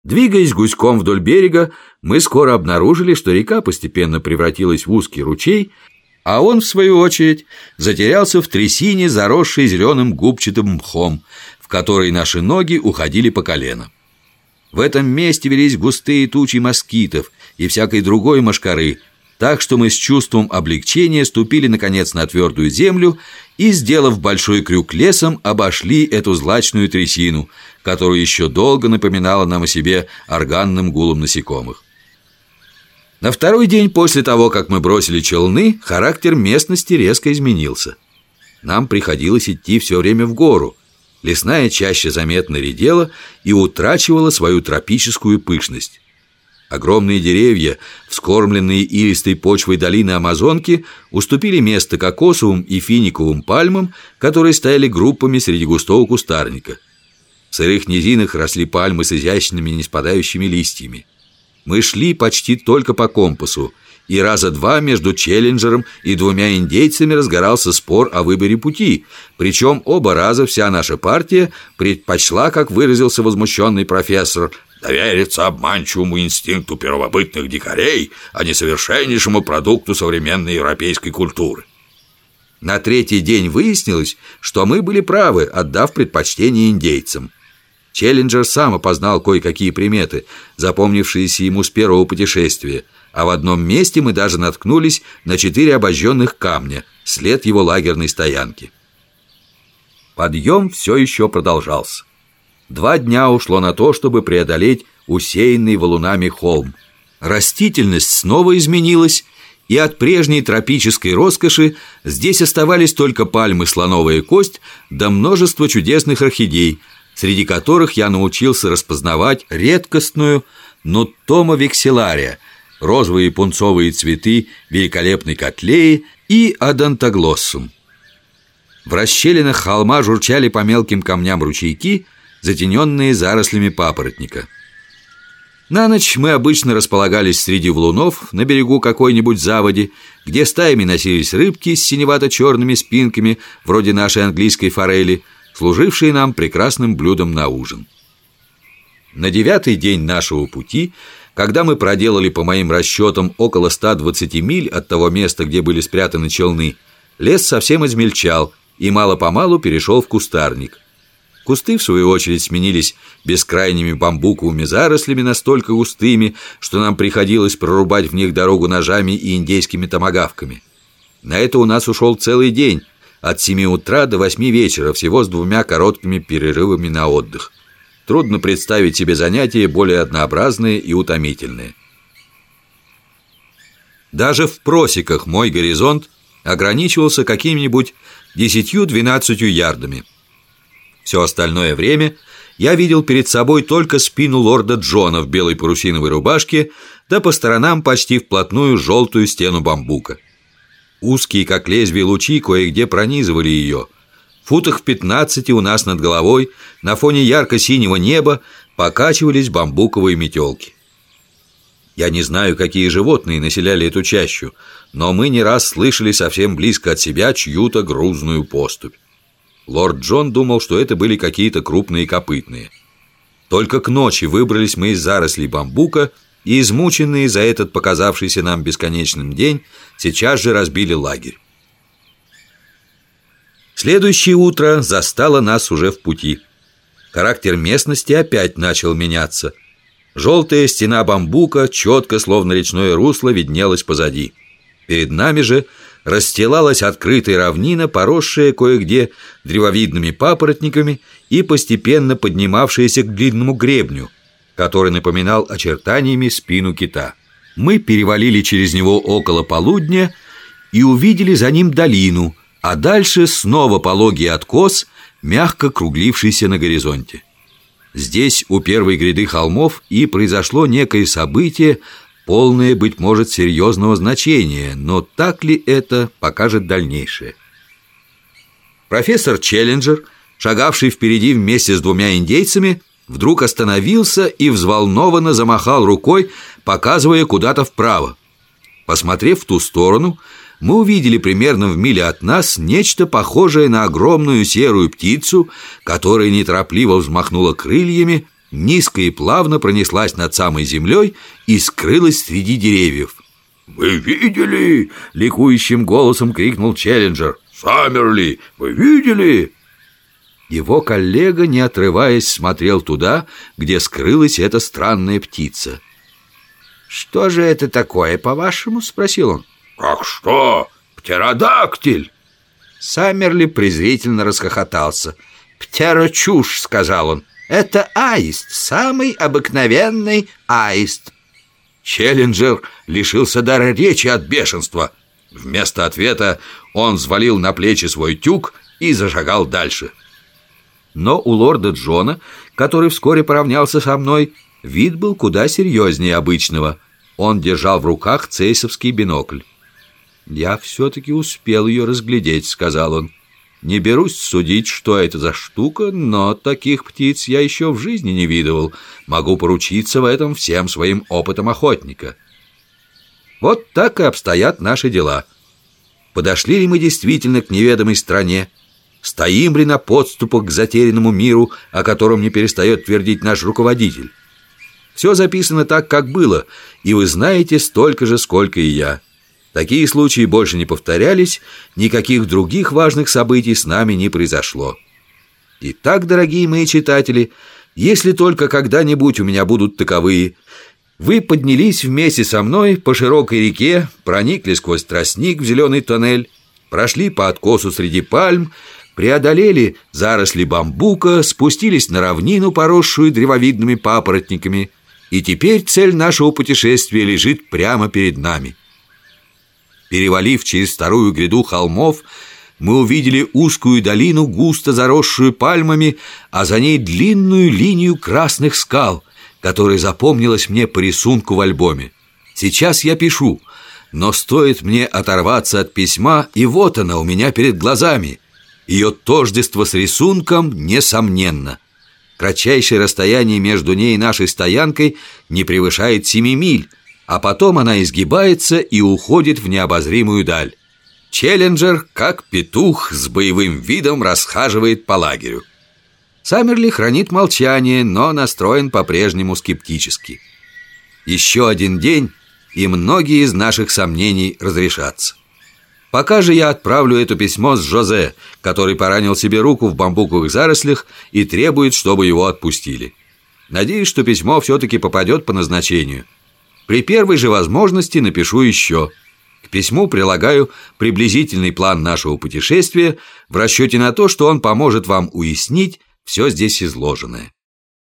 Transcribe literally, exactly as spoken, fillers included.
Двигаясь гуськом вдоль берега, мы скоро обнаружили, что река постепенно превратилась в узкий ручей, а он, в свою очередь, затерялся в трясине, заросшей зеленым губчатым мхом, в которой наши ноги уходили по колено. В этом месте велись густые тучи москитов и всякой другой мошкары, так что мы с чувством облегчения ступили, наконец, на твердую землю и, сделав большой крюк лесом, обошли эту злачную трясину, которая еще долго напоминала нам о себе органным гулом насекомых. На второй день после того, как мы бросили челны, характер местности резко изменился. Нам приходилось идти все время в гору. Лесная чаща заметно редела и утрачивала свою тропическую пышность. Огромные деревья, вскормленные илистой почвой долины Амазонки, уступили место кокосовым и финиковым пальмам, которые стояли группами среди густого кустарника. В сырых низинах росли пальмы с изящными неспадающими листьями. Мы шли почти только по компасу, и раза два между Челленджером и двумя индейцами разгорался спор о выборе пути, причем оба раза вся наша партия предпочла, как выразился возмущенный профессор, довериться обманчивому инстинкту первобытных дикарей, а не совершеннейшему продукту современной европейской культуры. На третий день выяснилось, что мы были правы, отдав предпочтение индейцам. Челленджер сам опознал кое-какие приметы, запомнившиеся ему с первого путешествия, а в одном месте мы даже наткнулись на четыре обожженных камня, след его лагерной стоянки. Подъем все еще продолжался. Два дня ушло на то, чтобы преодолеть усеянный валунами холм. Растительность снова изменилась, и от прежней тропической роскоши здесь оставались только пальмы слоновая кость да множество чудесных орхидей, среди которых я научился распознавать редкостную Нуттома векселария, розовые пунцовые цветы великолепной котлеи и Одонтоглоссум. В расщелинах холма журчали по мелким камням ручейки, затененные зарослями папоротника. На ночь мы обычно располагались среди валунов на берегу какой-нибудь заводи, где стаями носились рыбки с синевато-черными спинками, вроде нашей английской форели, служившие нам прекрасным блюдом на ужин. На девятый день нашего пути, когда мы проделали, по моим расчетам, около ста двадцати миль от того места, где были спрятаны челны, лес совсем измельчал и мало-помалу перешел в кустарник. Кусты, в свою очередь, сменились бескрайними бамбуковыми зарослями, настолько густыми, что нам приходилось прорубать в них дорогу ножами и индейскими томагавками. На это у нас ушел целый день, от семи утра до восьми вечера, всего с двумя короткими перерывами на отдых. Трудно представить себе занятия более однообразные и утомительные. Даже в просеках мой горизонт ограничивался какими-нибудь десятью-двенадцатью ярдами. Все остальное время я видел перед собой только спину лорда Джона в белой парусиновой рубашке, да по сторонам почти вплотную желтую стену бамбука. Узкие, как лезвие, лучи кое-где пронизывали ее. В футах в пятнадцати у нас над головой, на фоне ярко-синего неба, покачивались бамбуковые метелки. Я не знаю, какие животные населяли эту чащу, но мы не раз слышали совсем близко от себя чью-то грузную поступь. Лорд Джон думал, что это были какие-то крупные копытные. Только к ночи выбрались мы из зарослей бамбука и, измученные за этот показавшийся нам бесконечным день, сейчас же разбили лагерь. Следующее утро застало нас уже в пути. Характер местности опять начал меняться. Желтая стена бамбука четко, словно речное русло, виднелась позади. Перед нами же расстилалась открытая равнина, поросшая кое-где древовидными папоротниками и постепенно поднимавшаяся к длинному гребню, который напоминал очертаниями спину кита. Мы перевалили через него около полудня и увидели за ним долину, а дальше снова пологий откос, мягко круглившийся на горизонте. Здесь, у первой гряды холмов, и произошло некое событие, полное, быть может, серьезного значения, но так ли это, покажет дальнейшее. Профессор Челленджер, шагавший впереди вместе с двумя индейцами, вдруг остановился и взволнованно замахал рукой, показывая куда-то вправо. Посмотрев в ту сторону, мы увидели примерно в миле от нас нечто похожее на огромную серую птицу, которая неторопливо взмахнула крыльями низко и плавно пронеслась над самой землей и скрылась среди деревьев. «Вы видели?» — ликующим голосом крикнул Челленджер. «Саммерли, вы видели?» Его коллега, не отрываясь, смотрел туда, где скрылась эта странная птица. «Что же это такое, по-вашему?» — спросил он. «Как что? Птеродактиль!» Саммерли презрительно расхохотался. «Птерочушь!» — сказал он. «Это аист, самый обыкновенный аист». Челленджер лишился дара речи от бешенства. Вместо ответа он взвалил на плечи свой тюк и зашагал дальше. Но у лорда Джона, который вскоре поравнялся со мной, вид был куда серьезнее обычного. Он держал в руках цейсовский бинокль. «Я все-таки успел ее разглядеть», — сказал он. «Не берусь судить, что это за штука, но таких птиц я еще в жизни не видывал. Могу поручиться в этом всем своим опытом охотника». Вот так и обстоят наши дела. Подошли ли мы действительно к неведомой стране? Стоим ли на подступах к затерянному миру, о котором не перестает твердить наш руководитель? Все записано так, как было, и вы знаете столько же, сколько и я. Такие случаи больше не повторялись, никаких других важных событий с нами не произошло. Итак, дорогие мои читатели, если только когда-нибудь у меня будут таковые, вы поднялись вместе со мной по широкой реке, проникли сквозь тростник в зеленый тоннель, прошли по откосу среди пальм, преодолели заросли бамбука, спустились на равнину, поросшую древовидными папоротниками, и теперь цель нашего путешествия лежит прямо перед нами. Перевалив через вторую гряду холмов, мы увидели узкую долину, густо заросшую пальмами, а за ней длинную линию красных скал, которая запомнилась мне по рисунку в альбоме. Сейчас я пишу, но стоит мне оторваться от письма, и вот она у меня перед глазами. Ее тождество с рисунком несомненно. Кратчайшее расстояние между ней и нашей стоянкой не превышает семи миль, а потом она изгибается и уходит в необозримую даль. Челленджер, как петух, с боевым видом расхаживает по лагерю. Саммерли хранит молчание, но настроен по-прежнему скептически. Еще один день, и многие из наших сомнений разрешатся. Пока же я отправлю это письмо с Жозе, который поранил себе руку в бамбуковых зарослях и требует, чтобы его отпустили. Надеюсь, что письмо все-таки попадет по назначению. При первой же возможности напишу еще. К письму прилагаю приблизительный план нашего путешествия в расчете на то, что он поможет вам уяснить все здесь изложенное.